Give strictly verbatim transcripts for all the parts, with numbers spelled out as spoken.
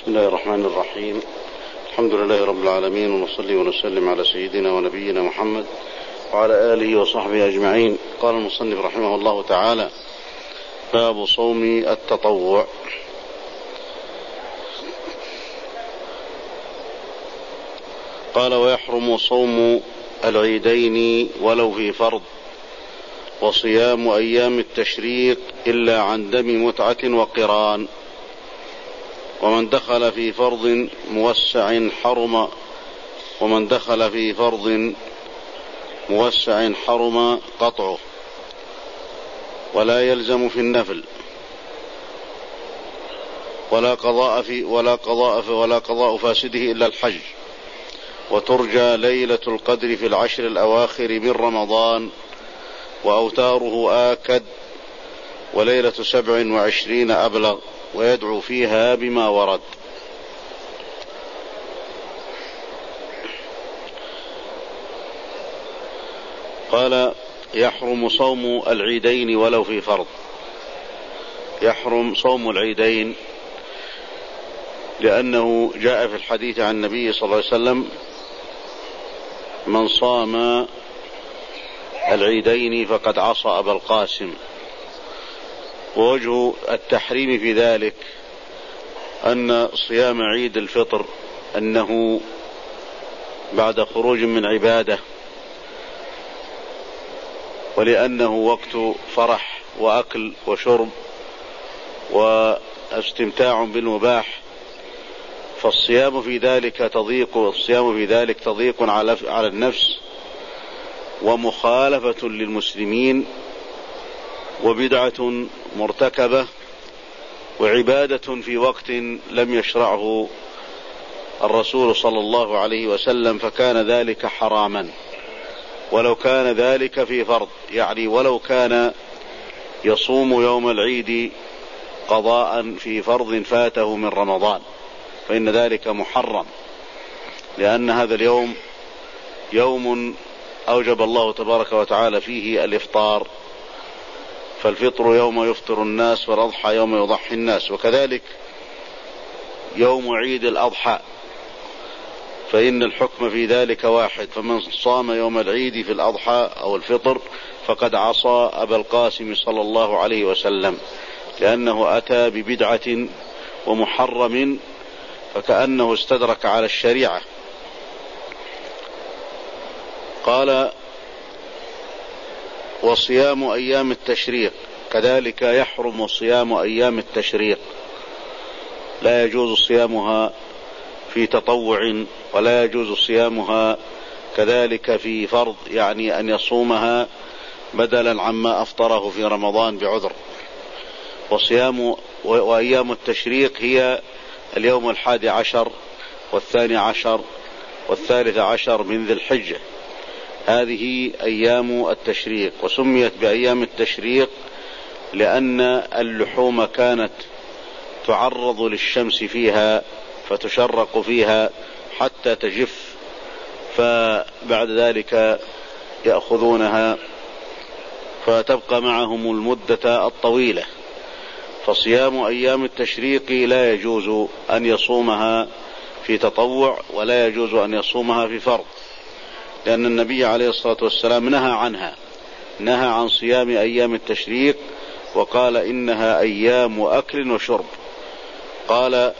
بسم الله الرحمن الرحيم. الحمد لله رب العالمين، ونصلي ونسلم على سيدنا ونبينا محمد وعلى آله وصحبه أجمعين. قال المصنف رحمه الله تعالى: باب صوم التطوع. قال: ويحرم صوم العيدين ولو في فرض، وصيام أيام التشريق إلا عن دم متعة وقران، ومن دخل في فرض موسع حرم ومن دخل في فرض موسع حرم قطعه، ولا يلزم في النفل، ولا قضاء في ولا قضاء في ولا قضاء فاسده إلا الحج، وترجى ليلة القدر في العشر الأواخر من رمضان، وأوتاره آكد، وليلة سبع وعشرين أبلغ، ويدعو فيها بما ورد. قال: يحرم صوم العيدين ولو في فرض. يحرم صوم العيدين لأنه جاء في الحديث عن النبي صلى الله عليه وسلم: من صام العيدين فقد عصى أبا القاسم. ووجه التحريم في ذلك أن صيام عيد الفطر أنه بعد خروج من عبادة، ولأنه وقت فرح وأكل وشرب واستمتاع بالمباح، فالصيام في ذلك تضيق الصيام في ذلك تضيق على على النفس، ومخالفة للمسلمين، وبدعة مرتكبة، وعبادة في وقت لم يشرعه الرسول صلى الله عليه وسلم، فكان ذلك حراما. ولو كان ذلك في فرض، يعني ولو كان يصوم يوم العيد قضاء في فرض فاته من رمضان، فإن ذلك محرم، لأن هذا اليوم يوم أوجب الله تبارك وتعالى فيه الإفطار، فالفطر يوم يفطر الناس، والأضحى يوم يضحي الناس. وكذلك يوم عيد الأضحى، فإن الحكم في ذلك واحد، فمن صام يوم العيد في الأضحى أو الفطر فقد عصى أبا القاسم صلى الله عليه وسلم، لأنه أتى ببدعة ومحرم، فكأنه استدرك على الشريعة. قال: وصيام أيام التشريق، كذلك يحرم صيام أيام التشريق، لا يجوز صيامها في تطوع، ولا يجوز صيامها كذلك في فرض، يعني أن يصومها بدلا عما أفطره في رمضان بعذر. وصيام وأيام التشريق هي اليوم الحادي عشر والثاني عشر والثالث عشر من ذي الحجة، هذه أيام التشريق. وسميت بأيام التشريق لأن اللحوم كانت تعرض للشمس فيها فتشرق فيها حتى تجف، فبعد ذلك يأخذونها فتبقى معهم المدة الطويلة. فصيام أيام التشريق لا يجوز أن يصومها في تطوع، ولا يجوز أن يصومها في فرض، لأن النبي عليه الصلاة والسلام نهى عنها، نهى عن صيام أيام التشريق، وقال: إنها أيام أكل وشرب. قال: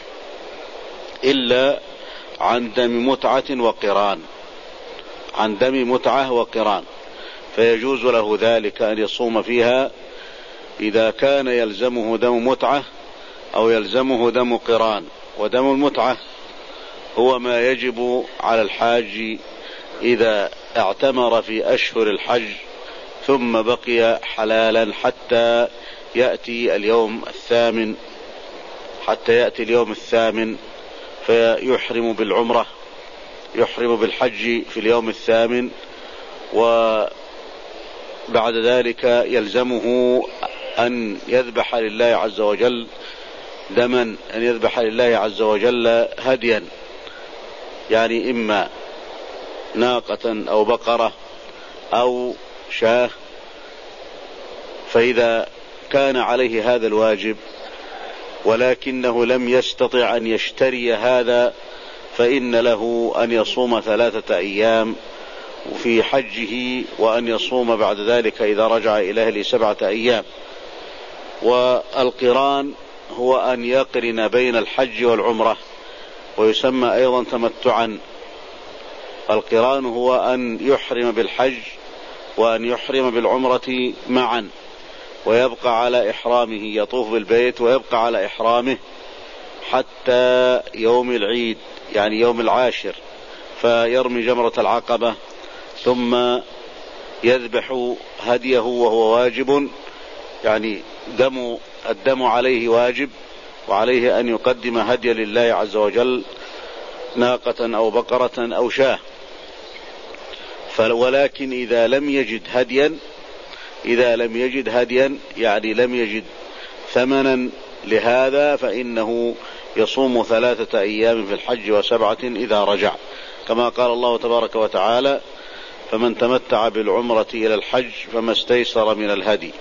إلا عن دم متعة وقران، عن دم متعة وقران، فيجوز له ذلك أن يصوم فيها إذا كان يلزمه دم متعة أو يلزمه دم قران. ودم المتعة هو ما يجب على الحاج إذا اعتمر في أشهر الحج ثم بقي حلالا حتى يأتي اليوم الثامن حتى يأتي اليوم الثامن فيحرم بالعمرة، يحرم بالحج في اليوم الثامن، وبعد ذلك يلزمه أن يذبح لله عز وجل دما، أن يذبح لله عز وجل هديا، يعني إما ناقة أو بقرة أو شاة. فإذا كان عليه هذا الواجب ولكنه لم يستطع أن يشتري هذا، فإن له أن يصوم ثلاثة أيام في حجه، وأن يصوم بعد ذلك إذا رجع إلى أهله سبعة أيام. والقران هو أن يقرن بين الحج والعمرة، ويسمى أيضا تمتعا. القران هو أن يحرم بالحج وأن يحرم بالعمرة معا، ويبقى على إحرامه، يطوف بالبيت ويبقى على إحرامه حتى يوم العيد، يعني يوم العاشر، فيرمي جمرة العقبة ثم يذبح هديه وهو واجب، يعني دم الدم عليه واجب، وعليه أن يقدم هدي لله عز وجل، ناقة أو بقرة أو شاة. ولكن إذا لم يجد هديا إذا لم يجد هديا يعني لم يجد ثمنا لهذا، فإنه يصوم ثلاثة أيام في الحج وسبعة إذا رجع، كما قال الله تبارك وتعالى: فمن تمتع بالعمرة إلى الحج فما استيسر من الهدي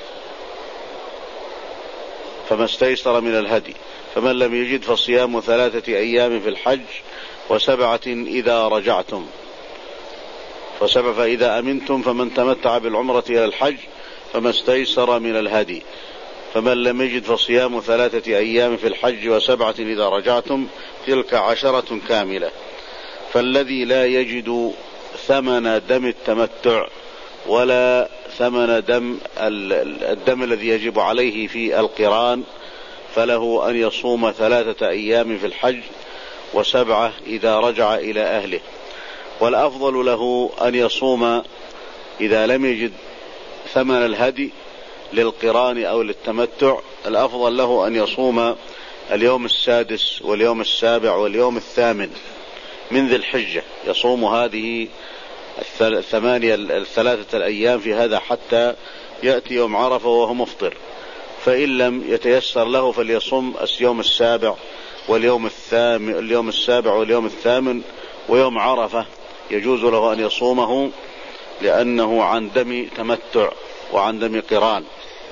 فما استيسر من الهدي فمن لم يجد فصيام ثلاثة أيام في الحج وسبعة إذا رجعتم. فسبع فإذا أمنتم فمن تمتع بالعمرة إلى الحج فما استيسر من الهدي فمن لم يجد فصيام ثلاثة أيام في الحج وسبعة إذا رجعتم، تلك عشرة كاملة. فالذي لا يجد ثمن دم التمتع ولا ثمن دم الدم الذي يجب عليه في القران، فله أن يصوم ثلاثة أيام في الحج وسبعة إذا رجع إلى أهله. والأفضل له أن يصوم إذا لم يجد ثمن الهدي للقران أو للتمتع، الأفضل له أن يصوم اليوم السادس واليوم السابع واليوم الثامن من ذي الحجة، يصوم هذه الثمانية الثلاثة الأيام في هذا حتى يأتي يوم عرفة وهو مفطر. فإن لم يتيسر له فليصوم اليوم السابع واليوم الثامن اليوم السابع واليوم الثامن ويوم عرفة، يجوز له أن يصومه لأنه عن دم تمتع وعن دم قران.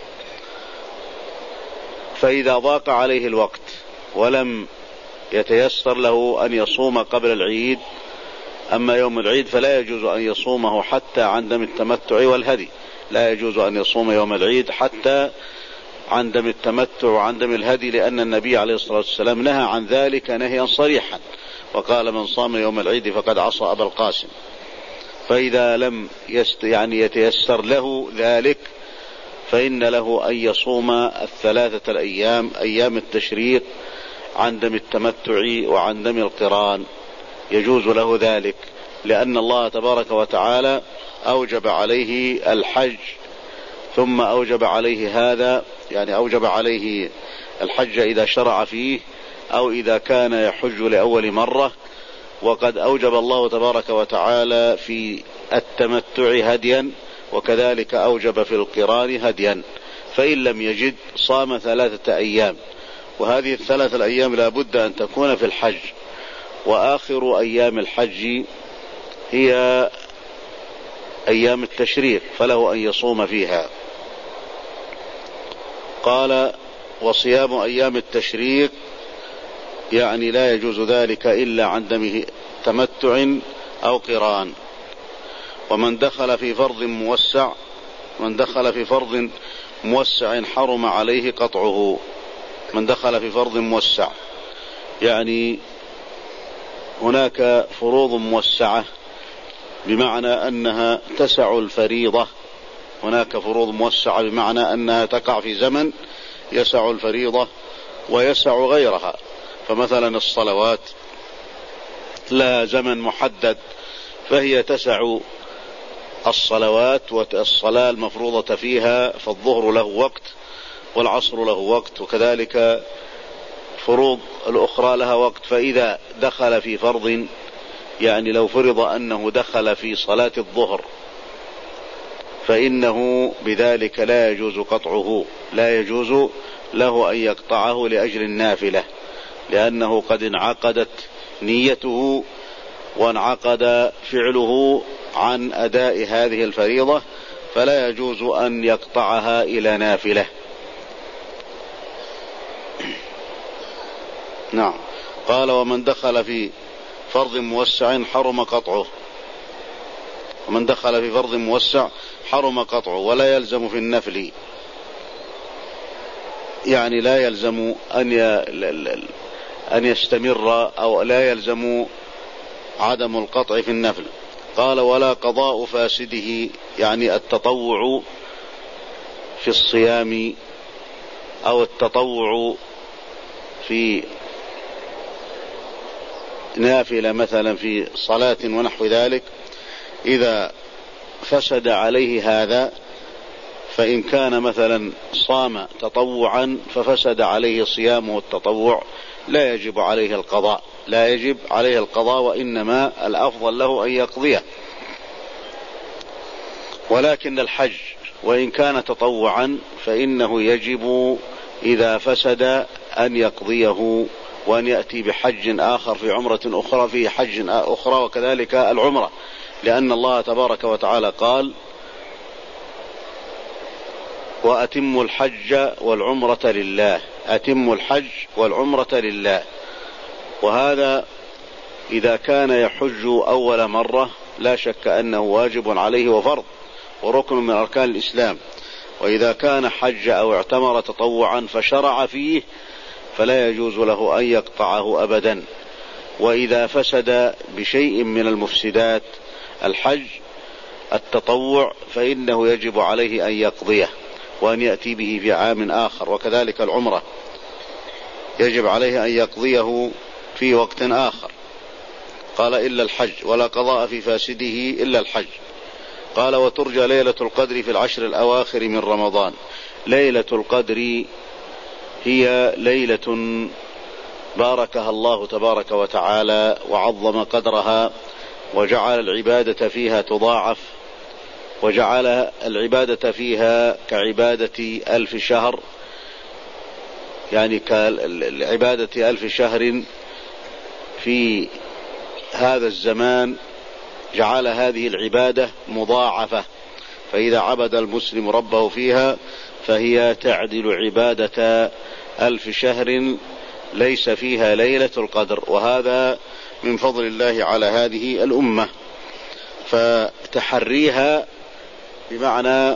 فإذا ضاق عليه الوقت ولم يتيسر له أن يصوم قبل العيد، أما يوم العيد فلا يجوز أن يصومه حتى عن دم التمتع والهدي، لا يجوز أن يصوم يوم العيد حتى عن دم التمتع وعن دم الهدي، لأن النبي عليه الصلاة والسلام نهى عن ذلك نهيا صريحا، وقال: من صام يوم العيد فقد عصى أبا القاسم. فإذا لم يست يعني يتيسر له ذلك فإن له أن يصوم الثلاثة الأيام أيام التشريق عن دم التمتع وعن دم القران، يجوز له ذلك، لأن الله تبارك وتعالى أوجب عليه الحج ثم أوجب عليه هذا، يعني أوجب عليه الحج إذا شرع فيه أو إذا كان يحج لأول مرة، وقد أوجب الله تبارك وتعالى في التمتع هديا، وكذلك أوجب في القران هديا. فإن لم يجد صام ثلاثة أيام، وهذه الثلاثة الأيام لا بد أن تكون في الحج، وآخر أيام الحج هي أيام التشريق، فله أن يصوم فيها. قال: وصيام أيام التشريق يعني لا يجوز ذلك إلا عن دم تمتع أو قران. ومن دخل في فرض موسع من دخل في فرض موسع حرم عليه قطعه. من دخل في فرض موسع يعني هناك فروض موسعة، بمعنى أنها تسع الفريضة. هناك فروض موسعة بمعنى أنها تقع في زمن يسع الفريضة ويسع غيرها. فمثلا الصلوات لا زمن محدد، فهي تسع الصلوات، والصلاة المفروضة فيها، فالظهر له وقت والعصر له وقت، وكذلك فروض الأخرى لها وقت. فإذا دخل في فرض، يعني لو فرض أنه دخل في صلاة الظهر، فإنه بذلك لا يجوز قطعه، لا يجوز له أن يقطعه لأجل النافلة، لأنه قد انعقدت نيته وانعقد فعله عن أداء هذه الفريضة، فلا يجوز أن يقطعها إلى نافلة. نعم. قال ومن دخل في فرض موسع حرم قطعه، ومن دخل في فرض موسع حرم قطعه، ولا يلزم في النفل، يعني لا يلزم أن أن يستمر أو لا يلزم عدم القطع في النفل. قال ولا قضاء فاسده، يعني التطوع في الصيام أو التطوع في نافلة مثلا في صلاة ونحو ذلك، إذا فسد عليه هذا، فإن كان مثلا صام تطوعا ففسد عليه صيامه التطوع لا يجب عليه القضاء، لا يجب عليه القضاء، وإنما الأفضل له أن يقضيه. ولكن الحج وإن كان تطوعا فإنه يجب إذا فسد أن يقضيه، وأن يأتي بحج آخر في عمرة أخرى في حج أخرى، وكذلك العمرة، لأن الله تبارك وتعالى قال وأتموا الحج والعمرة لله، أتموا الحج والعمرة لله. وهذا إذا كان يحج أول مرة لا شك أنه واجب عليه وفرض وركن من أركان الإسلام، وإذا كان حج أو اعتمر تطوعا فشرع فيه فلا يجوز له أن يقطعه أبدا. وإذا فسد بشيء من المفسدات الحج التطوع فإنه يجب عليه أن يقضيه وأن يأتي به في عام آخر، وكذلك العمرة يجب عليه أن يقضيه في وقت آخر. قال إلا الحج، ولا قضاء في فاسده إلا الحج. قال وترجى ليلة القدر في العشر الأواخر من رمضان. ليلة القدر هي ليلة باركها الله تبارك وتعالى وعظم قدرها، وجعل العبادة فيها تضاعف، وجعل العبادة فيها كعبادة ألف شهر، يعني كعبادة ألف شهر في هذا الزمان، جعل هذه العبادة مضاعفة، فإذا عبد المسلم ربه فيها فهي تعدل عبادة ألف شهر ليس فيها ليلة القدر، وهذا من فضل الله على هذه الأمة. فتحريها بمعنى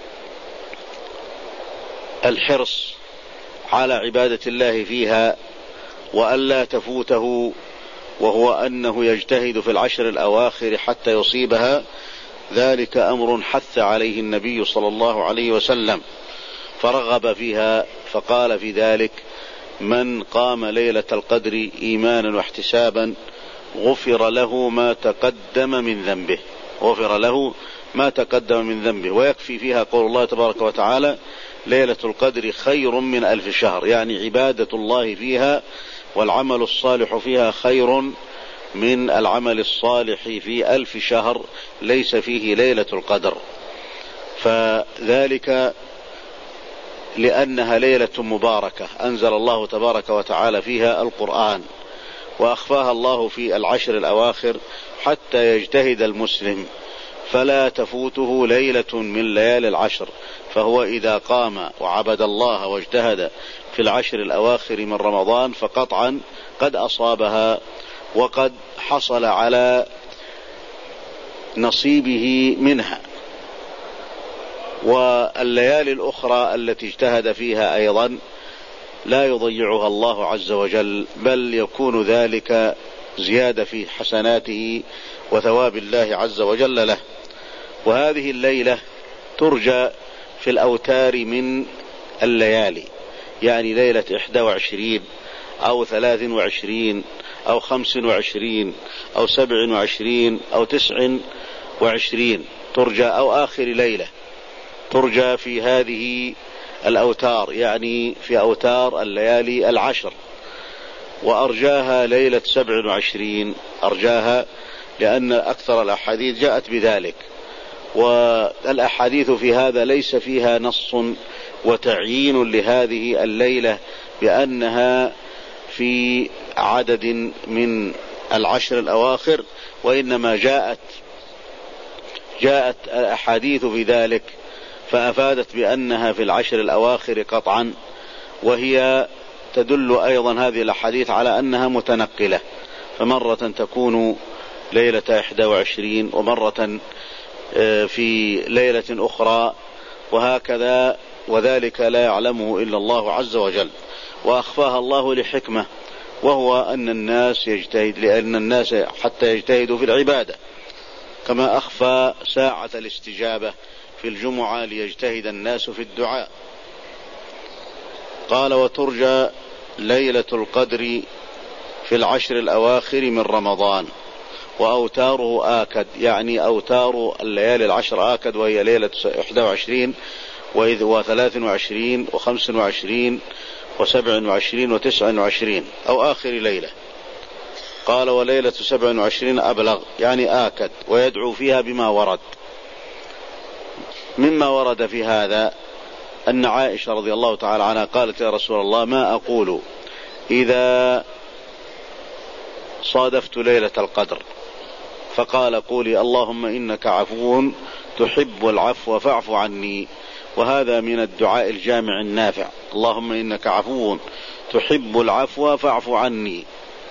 الحرص على عبادة الله فيها وألا تفوته، وهو أنه يجتهد في العشر الأواخر حتى يصيبها، ذلك أمر حث عليه النبي صلى الله عليه وسلم فرغب فيها، فقال في ذلك من قام ليلة القدر إيمانا واحتسابا غفر له ما تقدم من ذنبه، غفر له ما تقدم من ذنبه. ويكفي فيها قول الله تبارك وتعالى ليلة القدر خير من ألف شهر، يعني عبادة الله فيها والعمل الصالح فيها خير من العمل الصالح في ألف شهر ليس فيه ليلة القدر. فذلك لأنها ليلة مباركة أنزل الله تبارك وتعالى فيها القرآن، وأخفاها الله في العشر الأواخر حتى يجتهد المسلم فلا تفوته ليلة من ليالي العشر، فهو إذا قام وعبد الله واجتهد في العشر الأواخر من رمضان فقطعا قد أصابها وقد حصل على نصيبه منها. والليالي الأخرى التي اجتهد فيها أيضا لا يضيعها الله عز وجل، بل يكون ذلك زيادة في حسناته وثواب الله عز وجل له. وهذه الليلة ترجى في الأوتار من الليالي، يعني ليلة إحدى وعشرين أو ثلاث وعشرين أو خمس وعشرين أو سبع وعشرين أو تسع وعشرين ترجى، أو آخر ليلة ترجى في هذه الأوتار، يعني في أوتار الليالي العشر. وأرجاها ليلة سبع وعشرين، أرجاها لأن أكثر الأحاديث جاءت بذلك، والأحاديث في هذا ليس فيها نص وتعيين لهذه الليلة بأنها في عدد من العشر الأواخر، وإنما جاءت جاءت الأحاديث في ذلك فأفادت بأنها في العشر الأواخر قطعا، وهي وتدل أيضا هذه الأحاديث على أنها متنقلة، فمرة تكون ليلة إحدى وعشرين ومرة في ليلة أخرى وهكذا، وذلك لا يعلمه إلا الله عز وجل، وأخفاها الله لحكمة، وهو أن الناس يجتهد، لأن الناس حتى يجتهدوا في العبادة، كما أخفى ساعة الاستجابة في الجمعة ليجتهد الناس في الدعاء. قال: وترجى ليلة القدر في العشر الأواخر من رمضان، وأوتاره آكد، يعني أوتار الليالي العشر آكد، وهي ليلة إحدى وعشرين وثلاث وعشرين وخمس وعشرين وسبع وعشرين وتسع وعشرين، أو آخر ليلة. قال: وليلة سبع وعشرين أبلغ، يعني آكد، ويدعو فيها بما ورد. مما ورد في هذا أن عائشة رضي الله تعالى عنها قالت: يا رسول الله، ما أقول إذا صادفت ليلة القدر؟ فقال: قولي: اللهم إنك عفو تحب العفو فاعف عني. وهذا من الدعاء الجامع النافع: اللهم إنك عفو تحب العفو فاعف عني.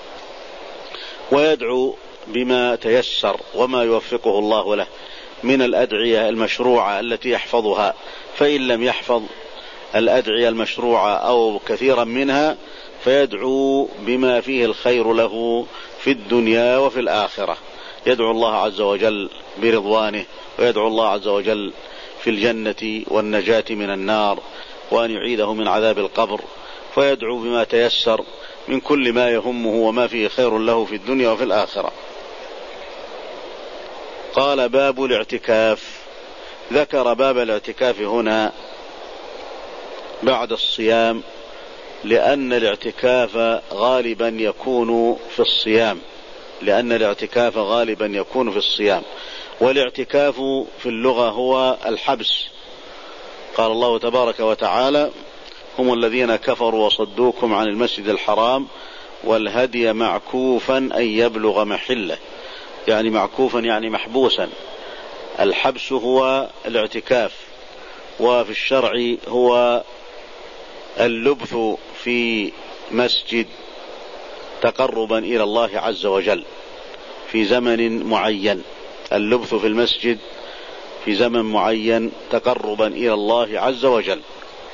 ويدعو بما تيسر وما يوفقه الله له من الأدعية المشروعة التي يحفظها، فإن لم يحفظ الأدعية المشروعة أو كثيرا منها فيدعو بما فيه الخير له في الدنيا وفي الآخرة. يدعو الله عز وجل برضوانه، ويدعو الله عز وجل في الجنة والنجاة من النار، وأن يعيده من عذاب القبر، فيدعو بما تيسر من كل ما يهمه وما فيه خير له في الدنيا وفي الآخرة. قال: باب الاعتكاف. ذكر باب الاعتكاف هنا بعد الصيام، لأن الاعتكاف غالبا يكون في الصيام، لأن الاعتكاف غالبا يكون في الصيام. والاعتكاف في اللغة هو الحبس. قال الله تبارك وتعالى: هم الذين كفروا وصدوكم عن المسجد الحرام والهدي معكوفا أن يبلغ محله، يعني معكوفا يعني محبوسا. الحبس هو الاعتكاف، وفي الشرع هو اللبث في مسجد تقربا إلى الله عز وجل في زمن معين، اللبث في المسجد في زمن معين تقربا إلى الله عز وجل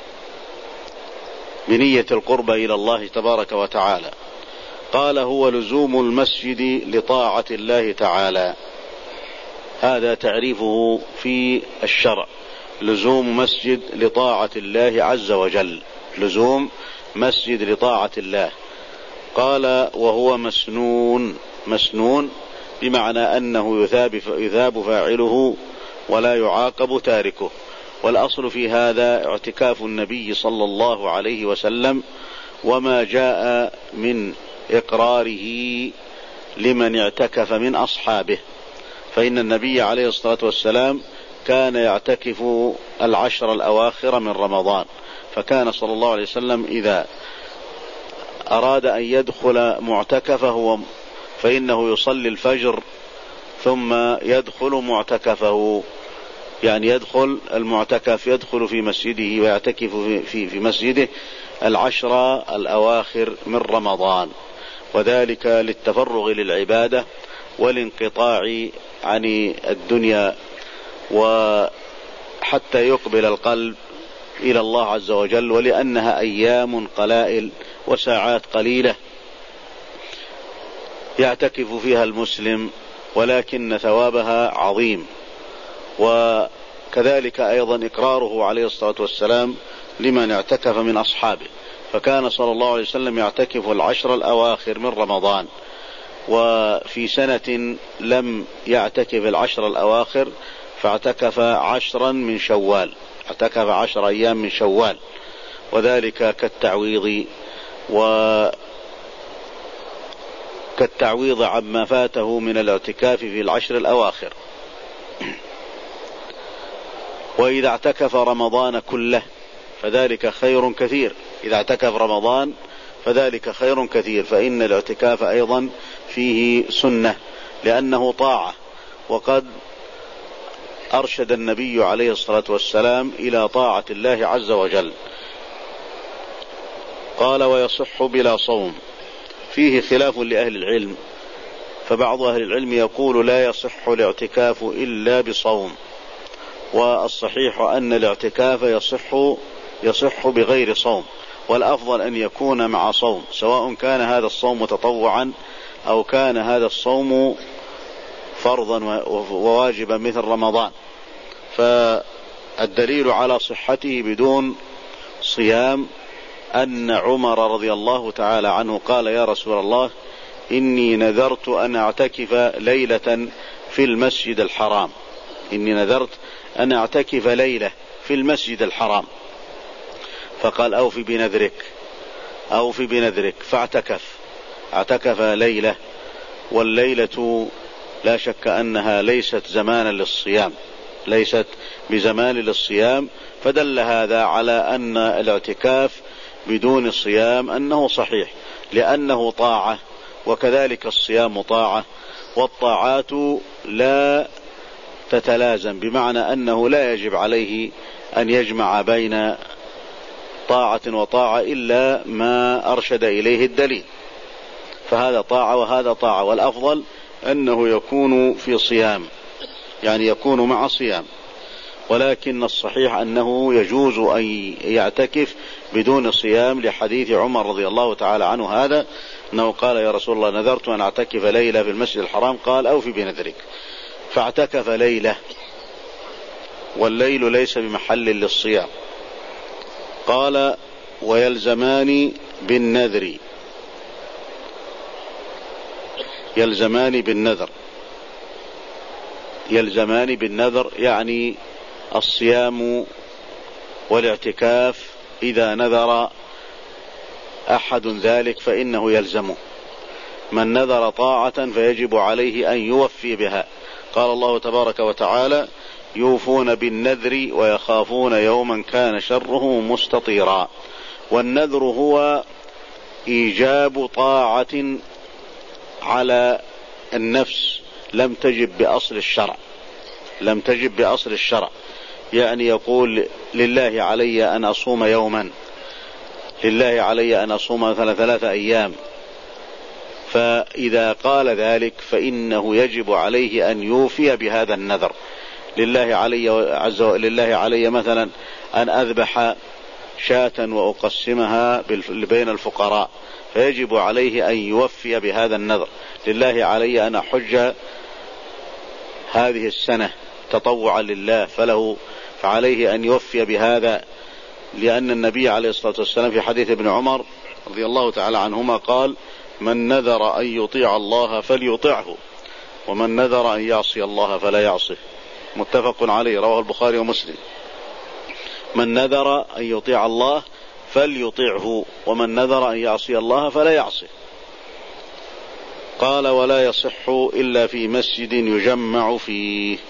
بنية القرب إلى الله تبارك وتعالى. قال: هو لزوم المسجد لطاعة الله تعالى. هذا تعريفه في الشرع: لزوم مسجد لطاعة الله عز وجل، لزوم مسجد لطاعة الله. قال: وهو مسنون. مسنون بمعنى أنه يثاب, يثاب فاعله ولا يعاقب تاركه. والأصل في هذا اعتكاف النبي صلى الله عليه وسلم، وما جاء من إقراره لمن اعتكف من أصحابه، فإن النبي عليه الصلاة والسلام كان يعتكف العشر الأواخر من رمضان، فكان صلى الله عليه وسلم إذا أراد أن يدخل معتكفه فإنه يصلي الفجر ثم يدخل معتكفه، يعني يدخل المعتكف، يدخل في مسجده ويعتكف في, في مسجده العشر الأواخر من رمضان، وذلك للتفرغ للعبادة والانقطاع عن الدنيا، وحتى يقبل القلب إلى الله عز وجل، ولأنها أيام قلائل وساعات قليلة يعتكف فيها المسلم، ولكن ثوابها عظيم. وكذلك أيضا إقراره عليه الصلاة والسلام لمن اعتكف من أصحابه، فكان صلى الله عليه وسلم يعتكف العشر الأواخر من رمضان، وفي سنة لم يعتكف العشر الأواخر فاعتكف عشرا من شوال، اعتكف عشر أيام من شوال، وذلك كالتعويض وكالتعويض عما فاته من الاعتكاف في العشر الأواخر. وإذا اعتكف رمضان كله فذلك خير كثير، إذا اعتكف رمضان فذلك خير كثير، فإن الاعتكاف أيضا فيه سنة لأنه طاعة، وقد أرشد النبي عليه الصلاة والسلام إلى طاعة الله عز وجل. قال ويصح بلا صوم. فيه خلاف لأهل العلم، فبعض أهل العلم يقول لا يصح الاعتكاف إلا بصوم، والصحيح أن الاعتكاف يصح يصح بغير صوم، والأفضل أن يكون مع صوم، سواء كان هذا الصوم متطوعا أو كان هذا الصوم فرضا وواجبا مثل رمضان. فالدليل على صحته بدون صيام أن عمر رضي الله تعالى عنه قال يا رسول الله إني نذرت أن أعتكف ليلة في المسجد الحرام، إني نذرت أن أعتكف ليلة في المسجد الحرام، فقال أوفي بنذرك أوفي بنذرك، فاعتكف اعتكف ليلة، والليلة لا شك أنها ليست زمانا للصيام، ليست بزمان للصيام، فدل هذا على أن الاعتكاف بدون الصيام أنه صحيح، لأنه طاعة، وكذلك الصيام طاعة، والطاعات لا تتلازم، بمعنى أنه لا يجب عليه أن يجمع بين طاعة وطاعة إلا ما أرشد إليه الدليل، فهذا طاعة وهذا طاعة، والأفضل أنه يكون في صيام، يعني يكون مع صيام، ولكن الصحيح أنه يجوز أن يعتكف بدون صيام، لحديث عمر رضي الله تعالى عنه هذا، أنه قال يا رسول الله نذرت أن أعتكف ليلة في المسجد الحرام، قال أوفي بنذرك، فاعتكف ليلة، والليل ليس بمحل للصيام. قال ويلزمان بالنذر، يلزمان بالنذر يلزمان بالنذر يعني الصيام والاعتكاف، إذا نذر أحد ذلك فإنه يلزمه، من نذر طاعة فيجب عليه أن يوفي بها. قال الله تبارك وتعالى يوفون بالنذر ويخافون يوما كان شره مستطيرا. والنذر هو إيجاب طاعة على النفس لم تجب بأصل الشرع، لم تجب بأصل الشرع، يعني يقول لله علي أن أصوم يوما، لله علي أن أصوم مثلا ثلاثة أيام، فإذا قال ذلك فإنه يجب عليه أن يوفي بهذا النذر. لله علي عز وجل لله علي مثلا أن أذبح شاة وأقسمها بين الفقراء، فيجب عليه أن يوفي بهذا النذر. لله علي أن أحج هذه السنة تطوعا لله، فله فعليه أن يوفي بهذا، لأن النبي عليه الصلاة والسلام في حديث ابن عمر رضي الله تعالى عنهما قال من نذر أن يطيع الله فليطعه، ومن نذر أن يعصي الله فلا يعصه، متفق عليه، رواه البخاري ومسلم. من نذر أن يطيع الله فليطعه، ومن نذر أن يعصي الله فلا يعصه. قال ولا يصح إلا في مسجد يجمع فيه،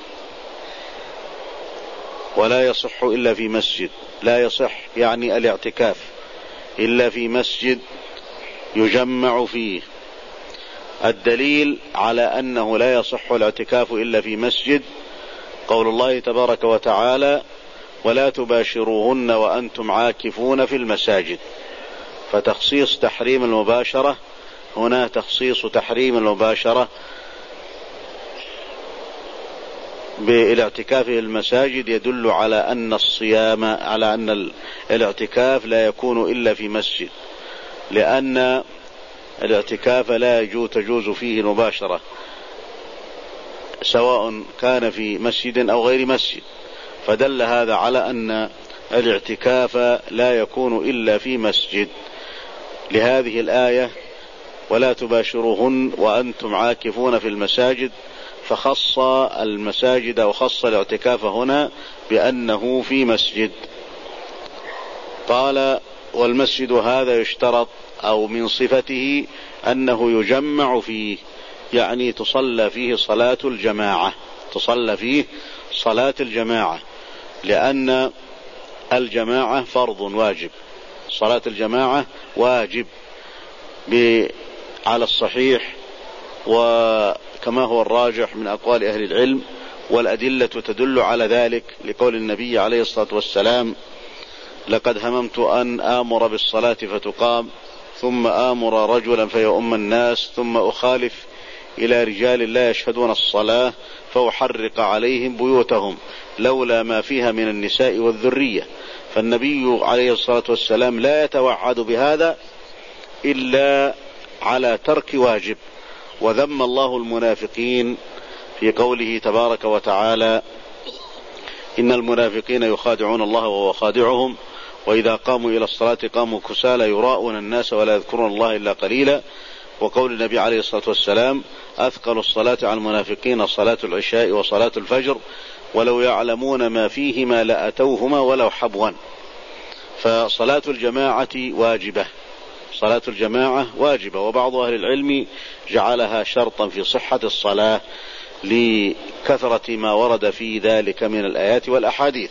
ولا يصح إلا في مسجد، لا يصح يعني الاعتكاف إلا في مسجد يجمع فيه. الدليل على أنه لا يصح الاعتكاف إلا في مسجد قول الله تبارك وتعالى ولا تباشروهن وأنتم عاكفون في المساجد، فتخصيص تحريم المباشرة هنا تخصيص تحريم المباشرة بالاعتكاف في المساجد يدل على أن الصيام على أن الاعتكاف لا يكون إلا في مسجد، لأن الاعتكاف لا يجوز تجوز فيه المباشرة سواء كان في مسجد أو غير مسجد، فدل هذا على أن الاعتكاف لا يكون إلا في مسجد. لهذه الآية ولا تباشروهن وأنتم عاكفون في المساجد، فخص المساجد وخص الاعتكاف هنا بأنه في مسجد. قال والمسجد هذا يشترط أو من صفته أنه يجمع فيه، يعني تصلى فيه صلاة الجماعة، تصلى فيه صلاة الجماعة، لأن الجماعة فرض واجب، صلاة الجماعة واجب على الصحيح، وكما هو الراجح من أقوال أهل العلم، والأدلة تدل على ذلك لقول النبي عليه الصلاة والسلام لقد هممت أن آمر بالصلاة فتقام ثم آمر رجلا فيؤم الناس ثم أخالف إلى رجال لا يشهدون الصلاة فأحرق عليهم بيوتهم لولا ما فيها من النساء والذرية. فالنبي عليه الصلاة والسلام لا يتوعد بهذا إلا على ترك واجب. وذم الله المنافقين في قوله تبارك وتعالى: إن المنافقين يخادعون الله وهو خادعهم وإذا قاموا إلى الصلاة قاموا كسالى يراءون الناس ولا يذكرون الله إلا قليلا. وقول النبي عليه الصلاة والسلام: أثقل الصلاة على المنافقين صلاة العشاء وصلاة الفجر ولو يعلمون ما فيهما لأتوهما ولو حبوا. فصلاة الجماعة واجبة، صلاة الجماعة واجبة، وبعض أهل العلم جعلها شرطا في صحة الصلاة لكثرة ما ورد في ذلك من الآيات والأحاديث.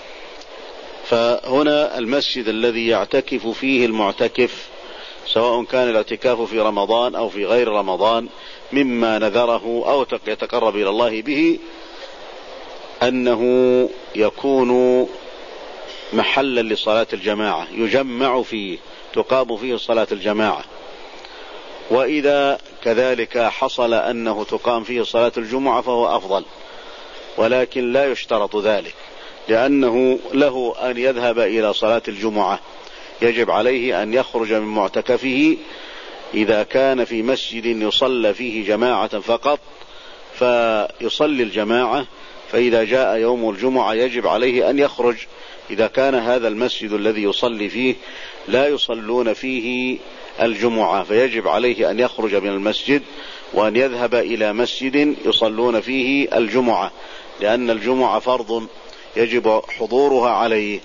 فهنا المسجد الذي يعتكف فيه المعتكف سواء كان الاعتكاف في رمضان أو في غير رمضان مما نذره أو يتقرب إلى الله به أنه يكون محلا لصلاة الجماعة يجمع فيه تقام فيه صلاة الجماعة. وإذا كذلك حصل أنه تقام فيه صلاة الجمعة فهو أفضل، ولكن لا يشترط ذلك، لأنه له أن يذهب إلى صلاة الجمعة يجب عليه أن يخرج من معتكفه إذا كان في مسجد يصلى فيه جماعة فقط فيصلي الجماعة، فإذا جاء يوم الجمعة يجب عليه أن يخرج. إذا كان هذا المسجد الذي يصلي فيه لا يصلون فيه الجمعة فيجب عليه أن يخرج من المسجد وأن يذهب إلى مسجد يصلون فيه الجمعة، لأن الجمعة فرض يجب حضورها عليه،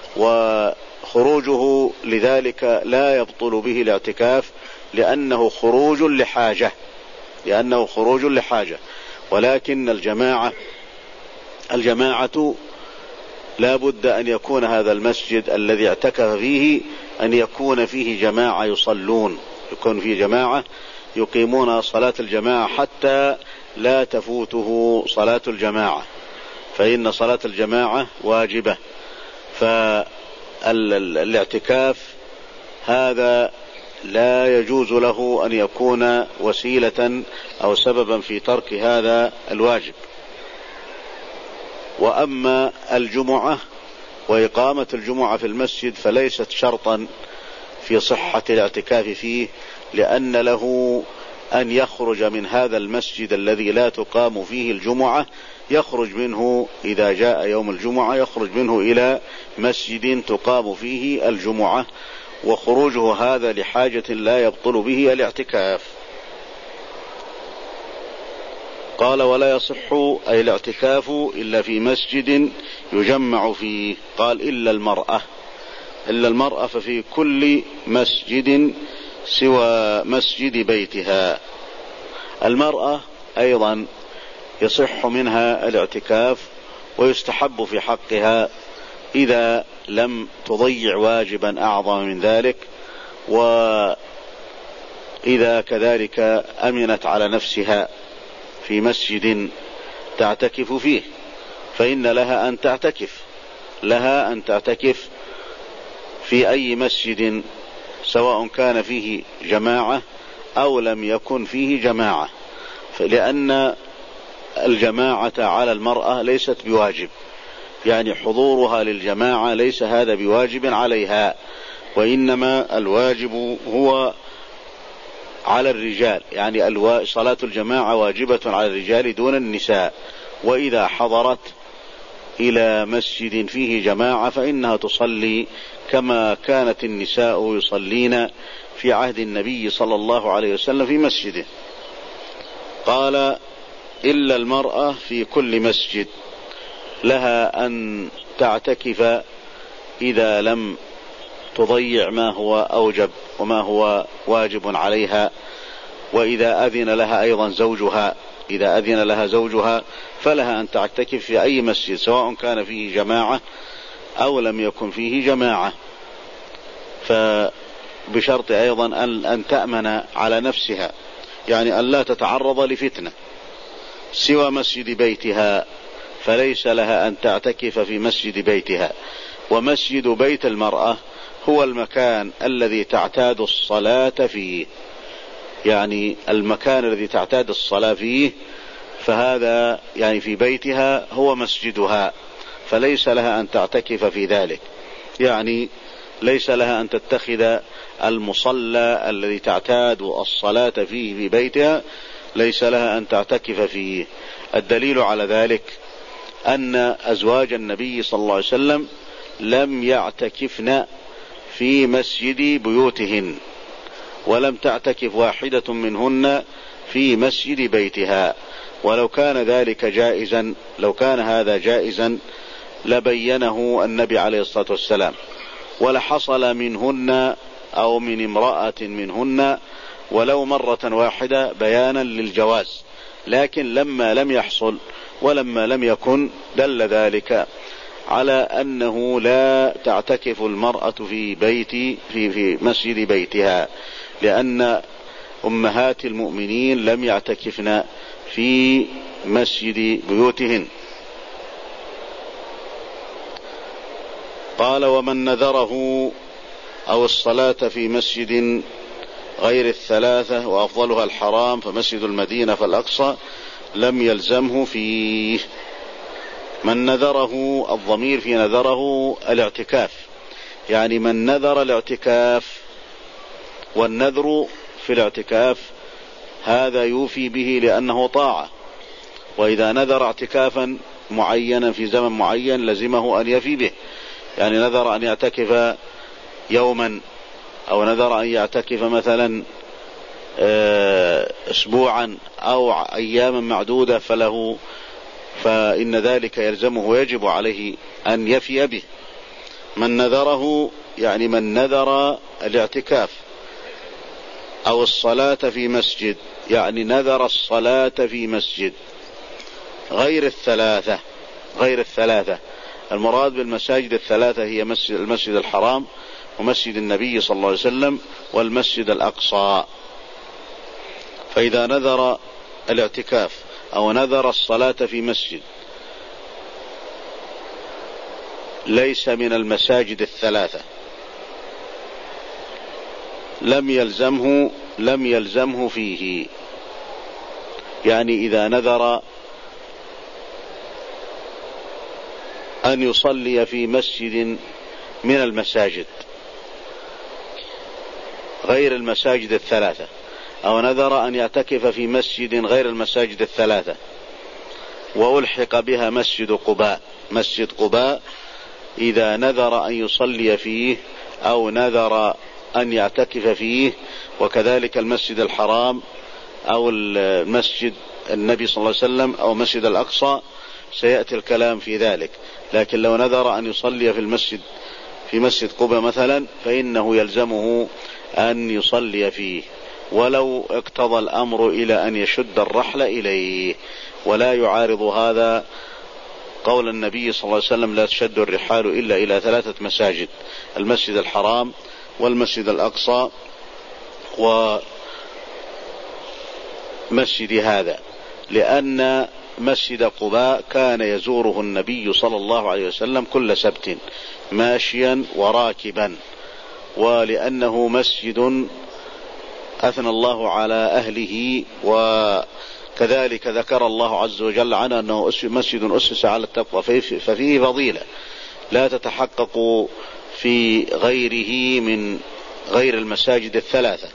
وخروجه لذلك لا يبطل به الاعتكاف لأنه خروج لحاجة لأنه خروج لحاجة ولكن الجماعة الجماعة لا بد أن يكون هذا المسجد الذي اعتكف فيه أن يكون فيه جماعة يصلون، يكون فيه جماعة يقيمون صلاة الجماعة حتى لا تفوته صلاة الجماعة، فإن صلاة الجماعة واجبة. فالاعتكاف هذا لا يجوز له أن يكون وسيلة أو سببا في ترك هذا الواجب. وأما الجمعة وإقامة الجمعة في المسجد فليست شرطا في صحة الاعتكاف فيه، لأن له أن يخرج من هذا المسجد الذي لا تقام فيه الجمعة، يخرج منه إذا جاء يوم الجمعة يخرج منه إلى مسجد تقام فيه الجمعة، وخروجه هذا لحاجة لا يبطل به الاعتكاف. قال: ولا يصح أي الاعتكاف إلا في مسجد يجمع فيه. قال: إلا المرأة إلا المرأة ففي كل مسجد سوى مسجد بيتها. المرأة أيضا يصح منها الاعتكاف ويستحب في حقها إذا لم تضيع واجبا أعظم من ذلك، وإذا كذلك أمنت على نفسها في مسجد تعتكف فيه فإن لها أن تعتكف لها أن تعتكف في أي مسجد سواء كان فيه جماعة أو لم يكن فيه جماعة، لأن الجماعة على المرأة ليست بواجب، يعني حضورها للجماعة ليس هذا بواجب عليها، وإنما الواجب هو على الرجال، يعني صلاة الجماعة واجبة على الرجال دون النساء. وإذا حضرت إلى مسجد فيه جماعة فإنها تصلي كما كانت النساء يصلين في عهد النبي صلى الله عليه وسلم في مسجده. قال: إلا المرأة في كل مسجد لها أن تعتكف إذا لم تضيع ما هو أوجب وما هو واجب عليها، وإذا أذن لها أيضا زوجها إذا أذن لها زوجها فلها أن تعتكف في أي مسجد سواء كان فيه جماعة أو لم يكن فيه جماعة، فبشرط أيضا أن تأمن على نفسها، يعني أن لا تتعرض لفتنة. سوى مسجد بيتها فليس لها أن تعتكف في مسجد بيتها، ومسجد بيت المرأة هو المكان الذي تعتاد الصلاة فيه، يعني المكان الذي تعتاد الصلاة فيه، فهذا يعني في بيتها هو مسجدها، فليس لها أن تعتكف في ذلك، يعني ليس لها أن تتخذ المصلى الذي تعتاد الصلاة فيه في بيتها، ليس لها أن تعتكف فيه. الدليل على ذلك أن أزواج النبي صلى الله عليه وسلم لم يعتكفن في مسجد بيوتهن، ولم تعتكف واحدة منهن في مسجد بيتها. ولو كان ذلك جائزا، لو كان هذا جائزا لبينه النبي عليه الصلاة والسلام، ولحصل منهن أو من امرأة منهن ولو مرة واحدة بيانا للجواز، لكن لما لم يحصل ولما لم يكن دل ذلك على أنه لا تعتكف المرأة في بيت في في مسجد بيتها، لأن أمهات المؤمنين لم يعتكفن في مسجد بيوتهن. قال: ومن نذره أو الصلاة في مسجد غير الثلاثة وأفضلها الحرام فمسجد المدينة فالأقصى لم يلزمه فيه. من نذره، الضمير في نذره الاعتكاف، يعني من نذر الاعتكاف، والنذر في الاعتكاف هذا يوفي به لأنه طاعة، وإذا نذر اعتكافا معينا في زمن معين لزمه أن يفي به، يعني نذر أن يعتكف يوما أو نذر أن يعتكف مثلا أسبوعا أو أياما معدودة فله فإن ذلك يلزمه ويجب عليه أن يفي به. من نذره يعني من نذر الاعتكاف، أو الصلاة في مسجد يعني نذر الصلاة في مسجد غير الثلاثة. غير الثلاثة المراد بالمساجد الثلاثة هي مسجد المسجد الحرام ومسجد النبي صلى الله عليه وسلم والمسجد الأقصى. فإذا نذر الاعتكاف أو نذر الصلاة في مسجد ليس من المساجد الثلاثة لم يلزمه لم يلزمه فيه، يعني إذا نذر أن يصلي في مسجد من المساجد غير المساجد الثلاثة، أو نذر أن يعتكف في مسجد غير المساجد الثلاثة وألحق بها مسجد قباء، مسجد قباء إذا نذر أن يصلي فيه أو نذر أن يعتكف فيه، وكذلك المسجد الحرام أو المسجد النبي صلى الله عليه وسلم أو مسجد الأقصى سيأتي الكلام في ذلك. لكن لو نذر أن يصلي في المسجد في مسجد قباء مثلا فإنه يلزمه أن يصلي فيه، ولو اقتضى الأمر إلى أن يشد الرحل إليه. ولا يعارض هذا قول النبي صلى الله عليه وسلم: لا تشد الرحال إلا إلى ثلاثة مساجد، المسجد الحرام والمسجد الأقصى ومسجد هذا، لأن مسجد قباء كان يزوره النبي صلى الله عليه وسلم كل سبت ماشيا وراكبا، ولأنه مسجد أثنى الله على أهله، وكذلك ذكر الله عز وجل عنه أنه مسجد أسس على التقوى، ففيه فضيلة لا تتحقق في غيره من غير المساجد الثلاثة.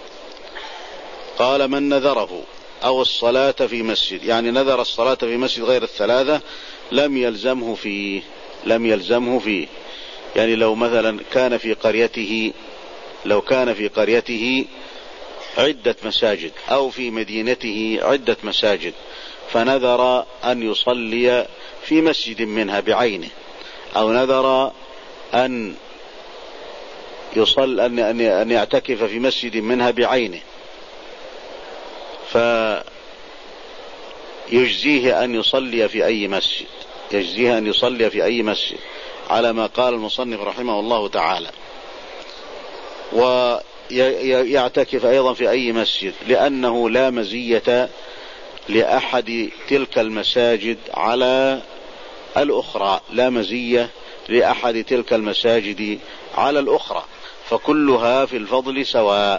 قال: من نذره أو الصلاة في مسجد، يعني نذر الصلاة في مسجد غير الثلاثة لم يلزمه فيه لم يلزمه فيه يعني لو مثلا كان في قريته لو كان في قريته عدة مساجد أو في مدينته عدة مساجد، فنذر أن يصلي في مسجد منها بعينه، أو نذر أن يصل أن أن يعتكف في مسجد منها بعينه، فيجزيه أن يصلي في أي مسجد يجزيه أن يصلي في أي مسجد على ما قال المصنف رحمه الله تعالى، ويعتكف أيضا في أي مسجد، لأنه لا مزية لأحد تلك المساجد على الأخرى، لا مزية لأحد تلك المساجد على الأخرى، فكلها في الفضل سواء.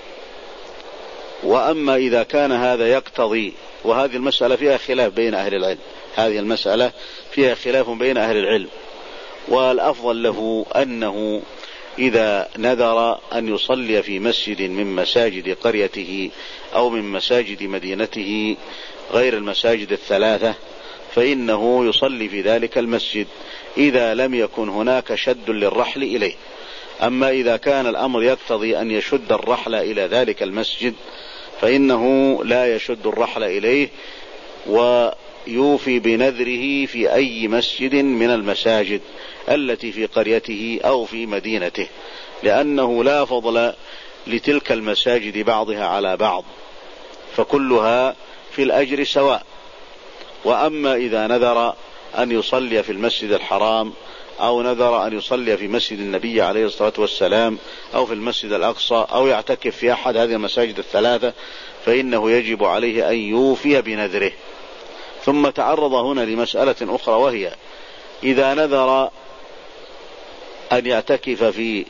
وأما إذا كان هذا يقتضي، وهذه المسألة فيها خلاف بين أهل العلم، هذه المسألة فيها خلاف بين أهل العلم، والأفضل له أنه إذا نذر أن يصلي في مسجد من مساجد قريته أو من مساجد مدينته غير المساجد الثلاثة فإنه يصلي في ذلك المسجد إذا لم يكن هناك شد للرحل إليه. أما إذا كان الأمر يقتضي أن يشد الرحل إلى ذلك المسجد فإنه لا يشد الرحل إليه، ويوفي بنذره في أي مسجد من المساجد التي في قريته أو في مدينته، لأنه لا فضل لتلك المساجد بعضها على بعض، فكلها في الأجر سواء. وأما إذا نذر أن يصلي في المسجد الحرام أو نذر أن يصلي في مسجد النبي عليه الصلاة والسلام أو في المسجد الأقصى أو يعتكف في أحد هذه المساجد الثلاثة فإنه يجب عليه أن يوفي بنذره. ثم تعرض هنا لمسألة أخرى، وهي إذا نذر أن يعتكف في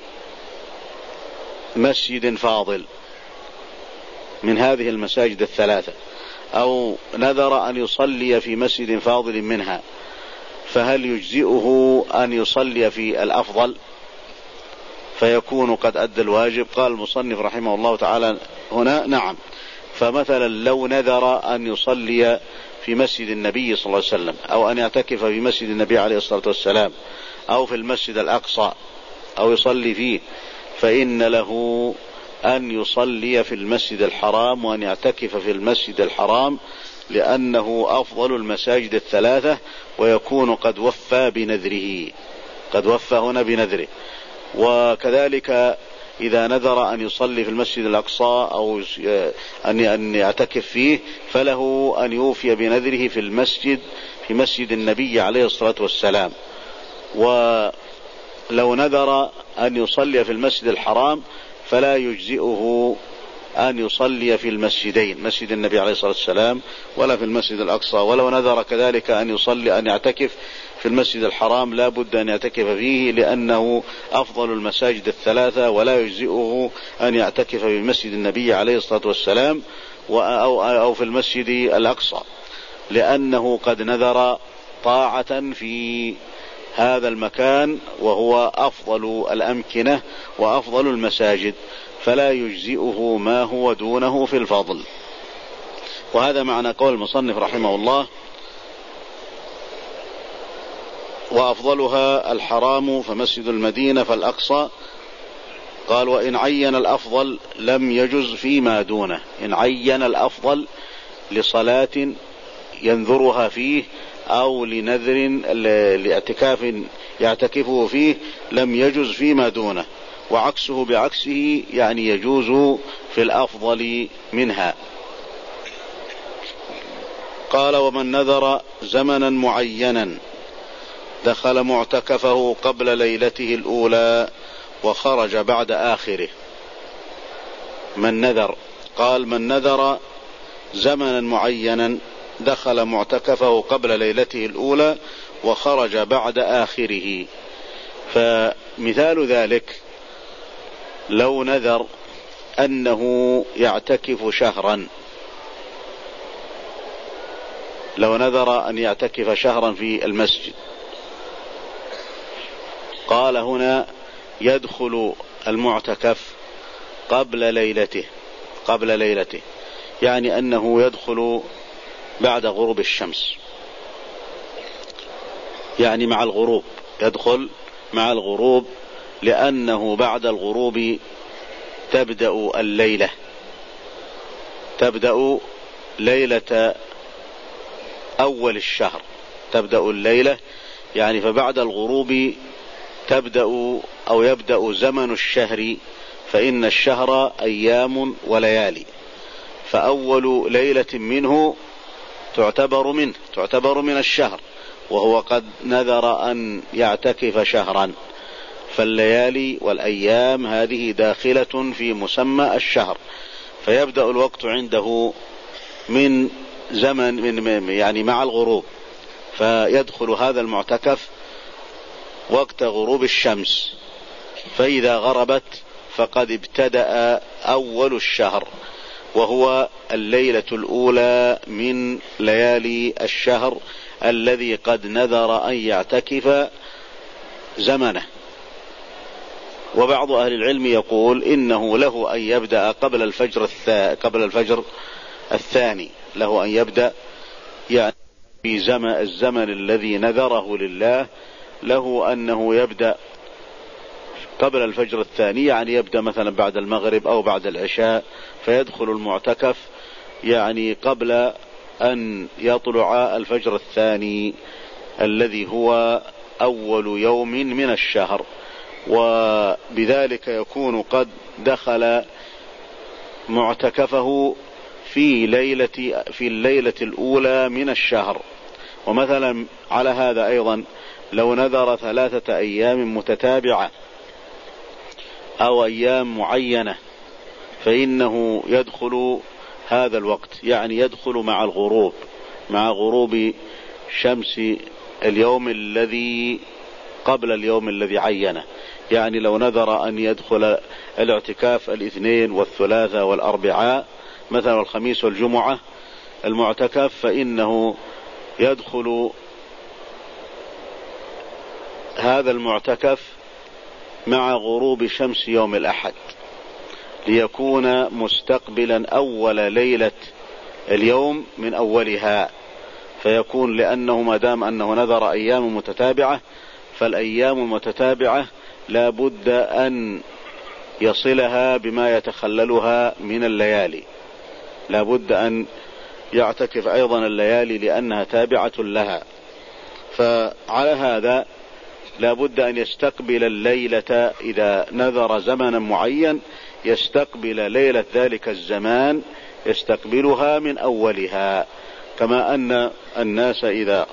مسجد فاضل من هذه المساجد الثلاثة أو نذر أن يصلي في مسجد فاضل منها، فهل يجزئه أن يصلي في الأفضل فيكون قد أدى الواجب؟ قال المصنف رحمه الله تعالى هنا نعم. فمثلا لو نذر أن يصلي في مسجد النبي صلى الله عليه وسلم أو أن يعتكف في مسجد النبي عليه الصلاة والسلام أو في المسجد الأقصى أو يصلي فيه، فإن له أن يصلي في المسجد الحرام وأن يعتكف في المسجد الحرام، لأنه أفضل المساجد الثلاثة ويكون قد وفى بنذره، قد وفى هنا بنذره. وكذلك إذا نذر أن يصلي في المسجد الأقصى أو أن يعتكف فيه فله أن يوفي بنذره في المسجد في مسجد النبي عليه الصلاة والسلام. ولو نذر أن يصلي في المسجد الحرام فلا يجزئه أن يصلي في المسجدين، مسجد النبي عليه الصلاة والسلام ولا في المسجد الأقصى. ولو نذر كذلك أن يصلي أن يعتكف في المسجد الحرام لا بد أن يعتكف فيه، لأنه أفضل المساجد الثلاثة، ولا يجزئه أن يعتكف في مسجد النبي عليه الصلاة والسلام أو في المسجد الأقصى، لأنه قد نذر طاعة في هذا المكان وهو أفضل الأمكنة وأفضل المساجد، فلا يجزئه ما هو دونه في الفضل. وهذا معنى قول المصنف رحمه الله: وأفضلها الحرام فمسجد المدينة فالأقصى. قال: وإن عين الأفضل لم يجز فيما دونه. إن عين الأفضل لصلاة ينذرها فيه أو لنذر لاعتكاف يعتكفه فيه لم يجز فيما دونه، وعكسه بعكسه، يعني يجوز في الأفضل منها. قال: ومن نذر زمنا معينا دخل معتكفه قبل ليلته الأولى وخرج بعد آخره. من نذر، قال: من نذر زمنا معينا دخل معتكفه قبل ليلته الأولى وخرج بعد آخره. فمثال ذلك لو نذر أنه يعتكف شهرا، لو نذر أن يعتكف شهرا في المسجد، قال هنا يدخل المعتكف قبل ليلته، قبل ليلته يعني أنه يدخل بعد غروب الشمس، يعني مع الغروب، يدخل مع الغروب، لأنه بعد الغروب تبدأ الليلة، تبدأ ليلة أول الشهر، تبدأ الليلة يعني فبعد الغروب تبدأ أو يبدأ زمن الشهر، فإن الشهر أيام وليالي، فأول ليلة منه تعتبر منه تعتبر من الشهر، وهو قد نذر أن يعتكف شهرا، فالليالي والأيام هذه داخلة في مسمى الشهر، فيبدأ الوقت عنده من زمن من يعني مع الغروب، فيدخل هذا المعتكف وقت غروب الشمس، فإذا غربت فقد ابتدأ أول الشهر، وهو الليلة الأولى من ليالي الشهر الذي قد نذر أن يعتكف زمنه. وبعض أهل العلم يقول إنه له أن يبدأ قبل الفجر الثا... قبل الفجر الثاني، له أن يبدأ يعني في زمن الزمن الذي نذره لله، له أنه يبدأ قبل الفجر الثاني، يعني يبدأ مثلا بعد المغرب أو بعد العشاء، فيدخل المعتكف يعني قبل أن يطلع الفجر الثاني الذي هو أول يوم من الشهر، وبذلك يكون قد دخل معتكفه في ليلة في الليلة الأولى من الشهر. ومثلا على هذا أيضا لو نذر ثلاثة أيام متتابعة أو أيام معينة فإنه يدخل هذا الوقت، يعني يدخل مع الغروب مع غروب شمس اليوم الذي قبل اليوم الذي عينه. يعني لو نذر أن يدخل الاعتكاف الاثنين والثلاثة والأربعاء مثلا الخميس والجمعة المعتكف، فإنه يدخل هذا المعتكف مع غروب شمس يوم الأحد ليكون مستقبلا أول ليلة اليوم من أولها، فيكون لأنه ما دام أنه نذر أيام متتابعة فالأيام المتتابعة لا بد أن يصلها بما يتخللها من الليالي، لا بد أن يعتكف أيضا الليالي لأنها تابعة لها. فعلى هذا لا بد أن يستقبل الليلة إذا نذر زمنا معين، يستقبل ليلة ذلك الزمان يستقبلها من أولها، كما أن الناس إذا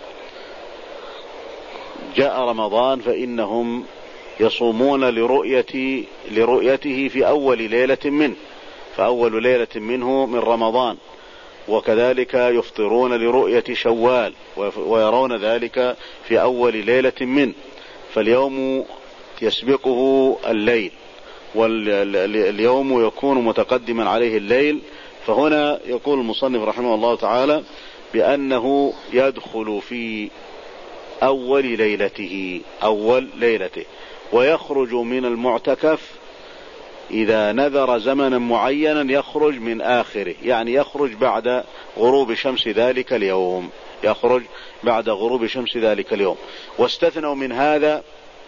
جاء رمضان فإنهم يصومون لرؤية لرؤيته في أول ليلة منه، فأول ليلة منه من رمضان، وكذلك يفطرون لرؤية شوال ويرون ذلك في أول ليلة منه، فاليوم يسبقه الليل واليوم يكون متقدما عليه الليل. فهنا يقول المصنف رحمه الله تعالى بأنه يدخل في أول ليلته أول ليلته ويخرج من المعتكف إذا نذر زمنا معينا، يخرج من آخره، يعني يخرج بعد غروب شمس ذلك اليوم يخرج بعد غروب شمس ذلك اليوم. واستثنوا من هذا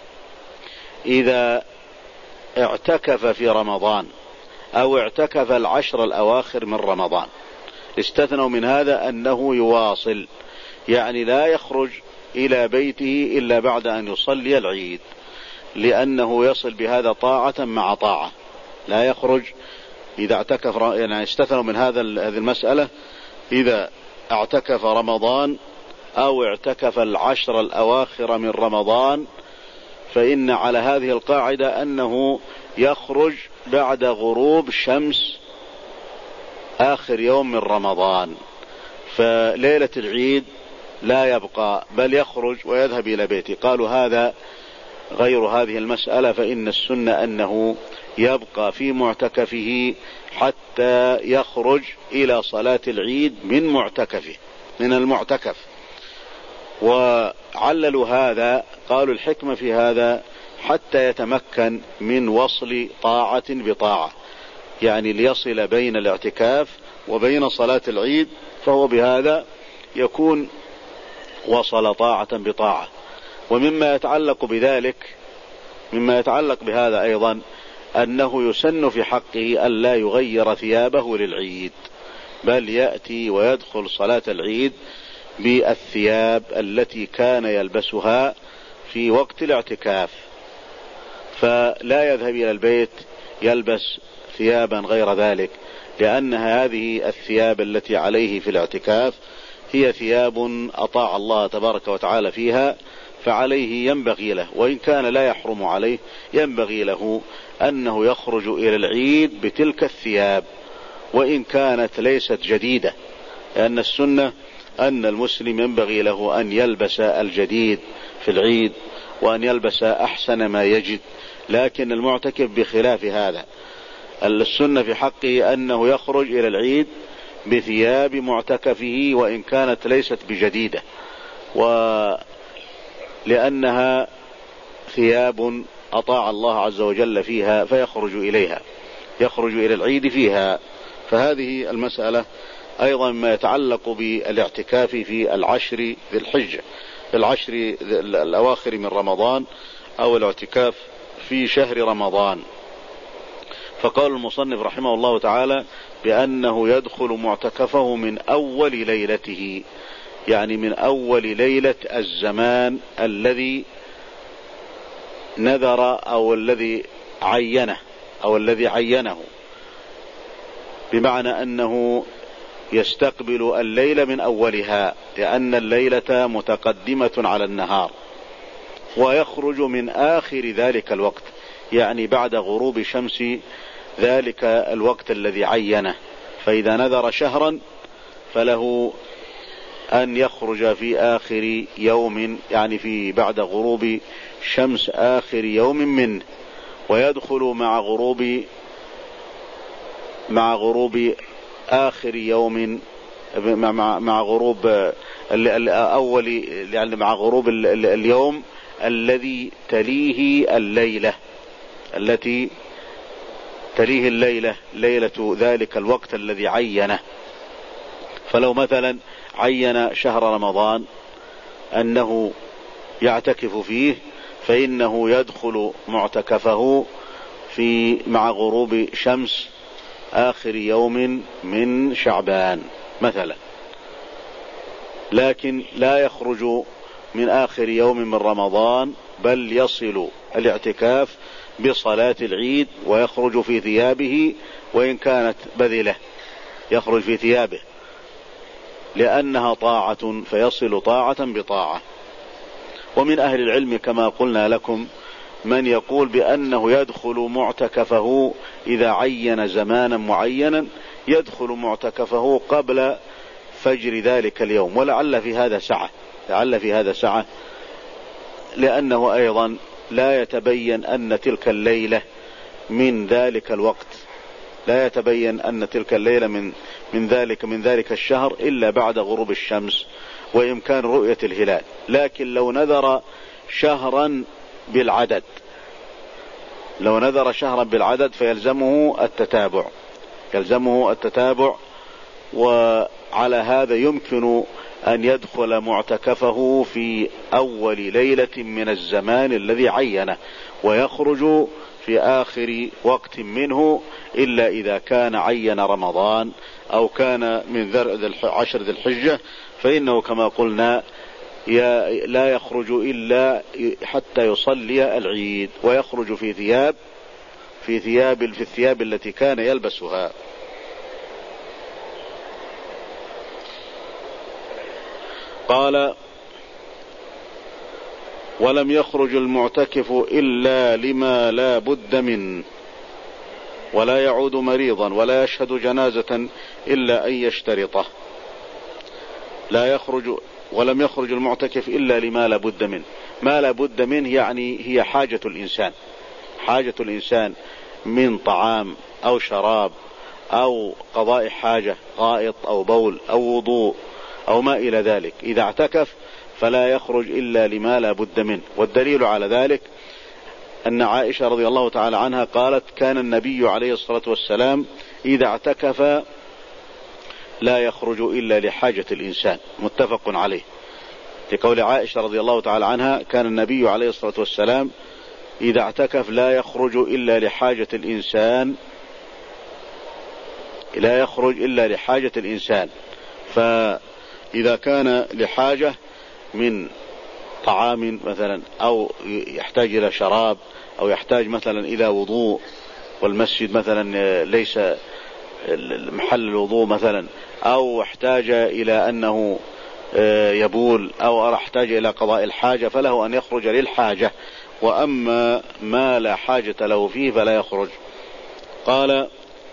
إذا اعتكف في رمضان أو اعتكف العشر الأواخر من رمضان، استثنوا من هذا أنه يواصل، يعني لا يخرج إلى بيته إلا بعد أن يصلي العيد، لأنه يصل بهذا طاعة مع طاعة، لا يخرج إذا اعتكف، يعني استثنوا من هذا هذه المسألة إذا اعتكف رمضان أو اعتكف العشر الأواخر من رمضان، فإن على هذه القاعدة أنه يخرج بعد غروب شمس آخر يوم من رمضان، فليلة العيد لا يبقى بل يخرج ويذهب إلى بيته. قالوا هذا غير هذه المسألة، فإن السنة أنه يبقى في معتكفه حتى يخرج إلى صلاة العيد من معتكفه من المعتكف. وعللوا هذا، قالوا الحكمة في هذا حتى يتمكن من وصل طاعة بطاعة، يعني ليصل بين الاعتكاف وبين صلاة العيد، فهو بهذا يكون وصل طاعة بطاعة. ومما يتعلق بذلك مما يتعلق بهذا أيضا أنه يسن في حقه ألا يغير ثيابه للعيد، بل يأتي ويدخل صلاة العيد بالثياب التي كان يلبسها في وقت الاعتكاف، فلا يذهب إلى البيت يلبس ثيابا غير ذلك، لأن هذه الثياب التي عليه في الاعتكاف هي ثياب أطاع الله تبارك وتعالى فيها، فعليه ينبغي له، وإن كان لا يحرم عليه ينبغي له أنه يخرج إلى العيد بتلك الثياب وإن كانت ليست جديدة، لأن السنة أن المسلم ينبغي له أن يلبس الجديد في العيد، وأن يلبس أحسن ما يجد. لكن المعتكف بخلاف هذا، السنة في حقه أنه يخرج إلى العيد بثياب معتكفه وإن كانت ليست بجديدة، ولأنها ثياب أطاع الله عز وجل فيها فيخرج إليها، يخرج إلى العيد فيها. فهذه المسألة أيضا ما يتعلق بالاعتكاف في العشر ذي الحجة، في العشر الأواخر من رمضان، أو الاعتكاف في شهر رمضان. فقال المصنف رحمه الله تعالى بأنه يدخل معتكفه من أول ليلته، يعني من أول ليلة الزمان الذي نذر أو الذي عينه أو الذي عينه، بمعنى أنه يستقبل الليل من أولها، لأن الليلة متقدمة على النهار، ويخرج من آخر ذلك الوقت، يعني بعد غروب شمس ذلك الوقت الذي عينه. فإذا نذر شهرا فله أن يخرج في آخر يوم، يعني في بعد غروب شمس آخر يوم منه، ويدخل مع غروب مع غروب آخر يوم مع مع غروب الأول، يعني مع غروب اليوم الذي تليه الليلة التي تليه الليلة ليلة ذلك الوقت الذي عينه. فلو مثلا عين شهر رمضان أنه يعتكف فيه، فإنه يدخل معتكفه في مع غروب شمس آخر يوم من شعبان مثلا، لكن لا يخرج من آخر يوم من رمضان، بل يصل الاعتكاف بصلاة العيد ويخرج في ثيابه وإن كانت بذلة، يخرج في ثيابه لأنها طاعة، فيصل طاعة بطاعة. ومن أهل العلم كما قلنا لكم من يقول بأنه يدخل معتكفه إذا عين زمانا معينا، يدخل معتكفه قبل فجر ذلك اليوم، ولعل في هذا سعة، لعل في هذا سعة لأنه أيضا لا يتبين أن تلك الليلة من ذلك الوقت، لا يتبين أن تلك الليلة من من ذلك من ذلك الشهر إلا بعد غروب الشمس وإمكان رؤية الهلال. لكن لو نذر شهرا بالعدد لو نذر شهرا بالعدد فيلزمه التتابع يلزمه التتابع وعلى هذا يمكن أن يدخل معتكفه في أول ليلة من الزمان الذي عينه، ويخرج في آخر وقت منه، إلا إذا كان عين رمضان أو كان من عشر ذي الحجة، فإنه كما قلنا لا يخرج إلا حتى يصلي العيد، ويخرج في ثياب في ثياب في الثياب التي كان يلبسها. قال: ولم يخرج المعتكف إلا لما لا بد منه، ولا يعود مريضا، ولا يشهد جنازة إلا أن يشترطه. لا يخرج ولم يخرج المعتكف إلا لما لا بد منه. ما لا بد منه يعني هي حاجة الإنسان حاجة الإنسان من طعام أو شراب أو قضاء حاجة، غائط أو بول أو وضوء أو ما إلى ذلك. إذا اعتكف فلا يخرج إلا لما لا بد منه. والدليل على ذلك أن عائشة رضي الله تعالى عنها قالت: كان النبي عليه الصلاة والسلام إذا اعتكف لا يخرج إلا لحاجة الإنسان. متفق عليه. لقول عائشة رضي الله تعالى عنها: كان النبي عليه الصلاة والسلام إذا اعتكف لا يخرج إلا لحاجة الإنسان لا يخرج إلا لحاجة الإنسان. فإذا كان لحاجة من طعام مثلا، أو يحتاج إلى شراب، أو يحتاج مثلا إلى وضوء، والمسجد مثلا ليس محل الوضوء مثلا، أو احتاج إلى أنه يبول، أو احتاج إلى قضاء الحاجة، فله أن يخرج للحاجة. وأما ما لا حاجة له فيه فلا يخرج. قال: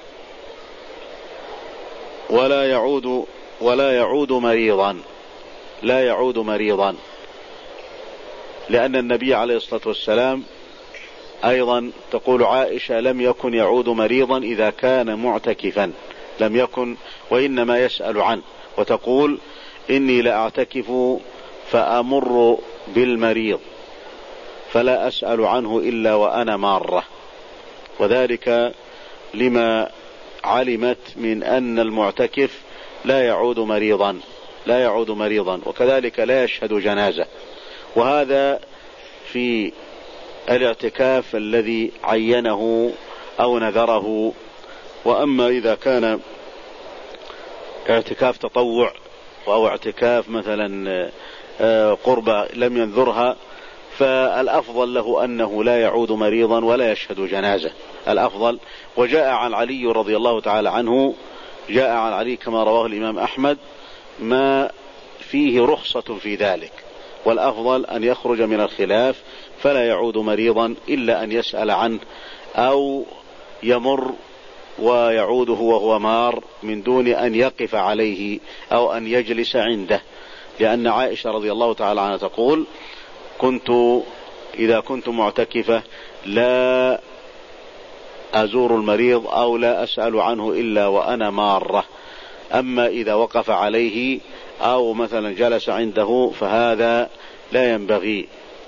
ولا يعود ولا يعود مريضا لا يعود مريضا لأن النبي عليه الصلاة والسلام أيضا تقول عائشة لم يكن يعود مريضا إذا كان معتكفا، لم يكن وإنما يسأل عنه، وتقول إني لأعتكف فأمر بالمريض فلا أسأل عنه إلا وأنا مارة، وذلك لما علمت من أن المعتكف لا يعود مريضا لا يعود مريضا وكذلك لا يشهد جنازة. وهذا في الاعتكاف الذي عينه أو نذره. وأما إذا كان اعتكاف تطوع أو اعتكاف مثلا قربة لم ينذرها، فالأفضل له أنه لا يعود مريضا ولا يشهد جنازة، الأفضل. وجاء عن علي رضي الله تعالى عنه، جاء عن علي كما رواه الإمام أحمد ما فيه رخصة في ذلك، والأفضل أن يخرج من الخلاف فلا يعود مريضا إلا أن يسأل عنه أو يمر ويعوده وهو مار من دون أن يقف عليه أو أن يجلس عنده، لأن عائشة رضي الله تعالى عنها تقول كنت إذا كنت معتكفة لا أزور المريض أو لا أسأل عنه إلا وأنا مارة، أما إذا وقف عليه أو مثلا جلس عنده فهذا لا ينبغي.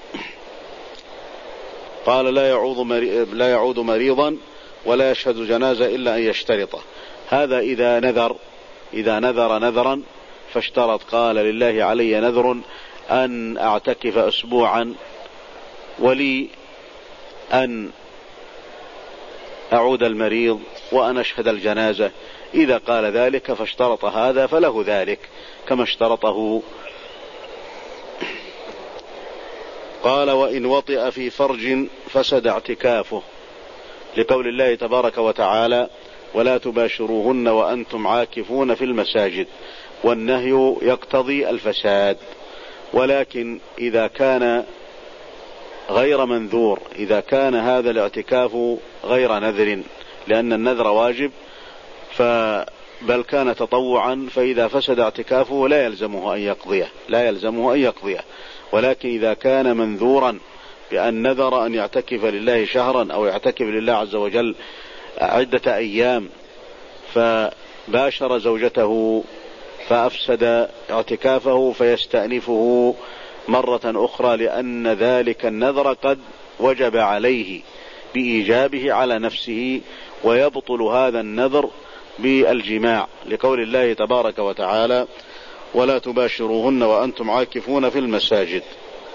قال لا يعود لا يعود مريضا ولا يشهد جنازة إلا أن يشترطه. هذا إذا نذر إذا نذر نذرا فاشترط، قال لله علي نذر أن أعتكف أسبوعا ولي أن أعود المريض وأن أشهد الجنازة، إذا قال ذلك فاشترط هذا فله ذلك كما اشترطه. قال وإن وطئ في فرج فسد اعتكافه، لقول الله تبارك وتعالى ولا تباشروهن وأنتم عاكفون في المساجد، والنهي يقتضي الفساد. ولكن إذا كان غير منذور، إذا كان هذا الاعتكاف غير نذر، لأن النذر واجب بل كان تطوعا، فإذا فسد اعتكافه لا يلزمه أن يقضيه لا يلزمه أن يقضيه ولكن إذا كان منذورا بأن نذر أن يعتكف لله شهرا أو يعتكف لله عز وجل عدة أيام فباشر زوجته فأفسد اعتكافه فيستأنفه مرة أخرى، لأن ذلك النذر قد وجب عليه بإيجابه على نفسه، ويبطل هذا النذر بالجماع، لقول الله تبارك وتعالى ولا تباشروهن وأنتم عاكفون في المساجد.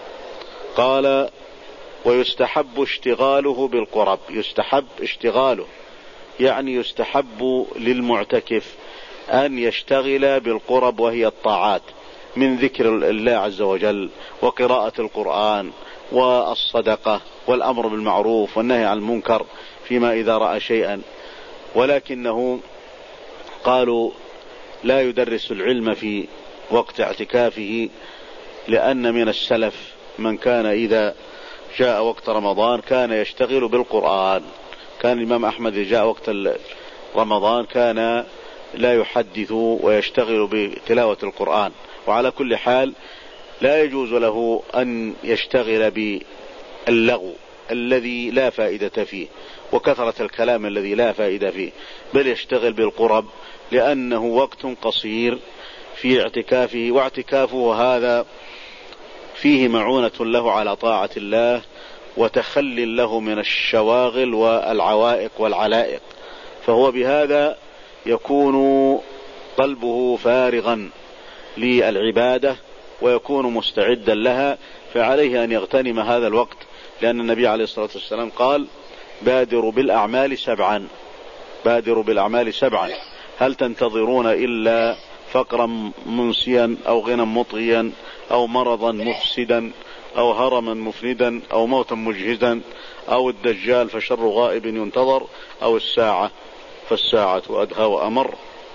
قال ويستحب اشتغاله بالقرب. يستحب اشتغاله يعني يستحب للمعتكف أن يشتغل بالقرب وهي الطاعات من ذكر الله عز وجل وقراءة القرآن والصدقة والأمر بالمعروف والنهي عن المنكر فيما إذا رأى شيئا. ولكنه قالوا لا يدرس العلم في وقت اعتكافه، لأن من السلف من كان إذا جاء وقت رمضان كان يشتغل بالقرآن. كان الإمام أحمد إذا جاء وقت رمضان كان لا يحدث ويشتغل بتلاوة القرآن. وعلى كل حال لا يجوز له أن يشتغل باللغو الذي لا فائدة فيه وكثرة الكلام الذي لا فائدة فيه، بل يشتغل بالقرب، لأنه وقت قصير في اعتكافه، واعتكافه هذا فيه معونة له على طاعة الله وتخلي له من الشواغل والعوائق والعلائق، فهو بهذا يكون قلبه فارغا للعبادة ويكون مستعدا لها، فعليه أن يغتنم هذا الوقت، لأن النبي عليه الصلاة والسلام قال بادروا بالأعمال سبعا بادروا بالأعمال سبعا هل تنتظرون إلا فقرا منسيا أو غنى مطغيا أو مرضا مفسدا أو هرما مفندا أو موتا مجهدا أو الدجال فشر غائب ينتظر أو الساعة فالساعة أدهى وأمر.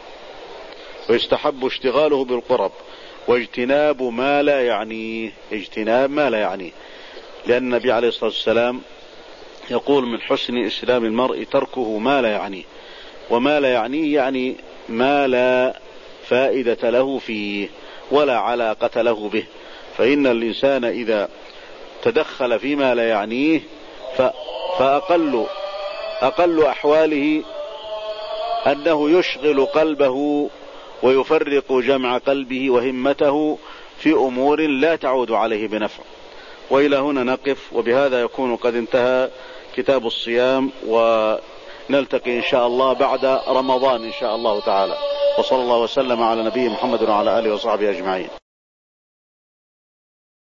ويستحب اشتغاله بالقرب واجتناب ما لا يعنيه اجتناب ما لا يعنيه لأن النبي عليه الصلاة والسلام يقول من حسن إسلام المرء تركه ما لا يعنيه، وما لا يعنيه يعني ما لا فائدة له فيه ولا علاقة له به. فإن الإنسان إذا تدخل فيما لا يعنيه فأقل أقل أحواله أنه يشغل قلبه ويفرق جمع قلبه وهمته في أمور لا تعود عليه بنفع. وإلى هنا نقف، وبهذا يكون قد انتهى كتاب الصيام، ونلتقي إن شاء الله بعد رمضان إن شاء الله تعالى. وصلى الله وسلم على نبي محمد وعلى آله وصحبه أجمعين.